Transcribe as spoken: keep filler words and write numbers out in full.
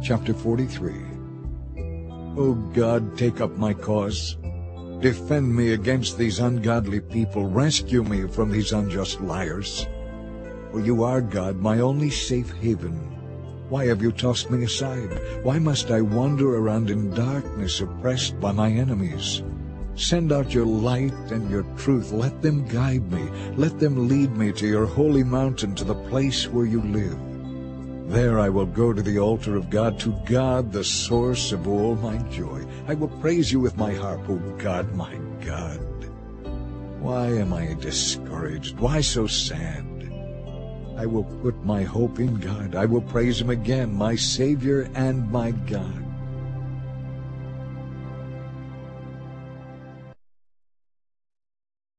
Chapter forty-three. O God, take up my cause. Defend me against these ungodly people. Rescue me from these unjust liars. For you are, God, my only safe haven. Why have you tossed me aside? Why must I wander around in darkness, oppressed by my enemies? Send out your light and your truth. Let them guide me. Let them lead me to your holy mountain, to the place where you live. There I will go to the altar of God, to God, the source of all my joy. I will praise you with my harp, O God, my God. Why am I discouraged? Why so sad? I will put my hope in God. I will praise him again, my Savior and my God.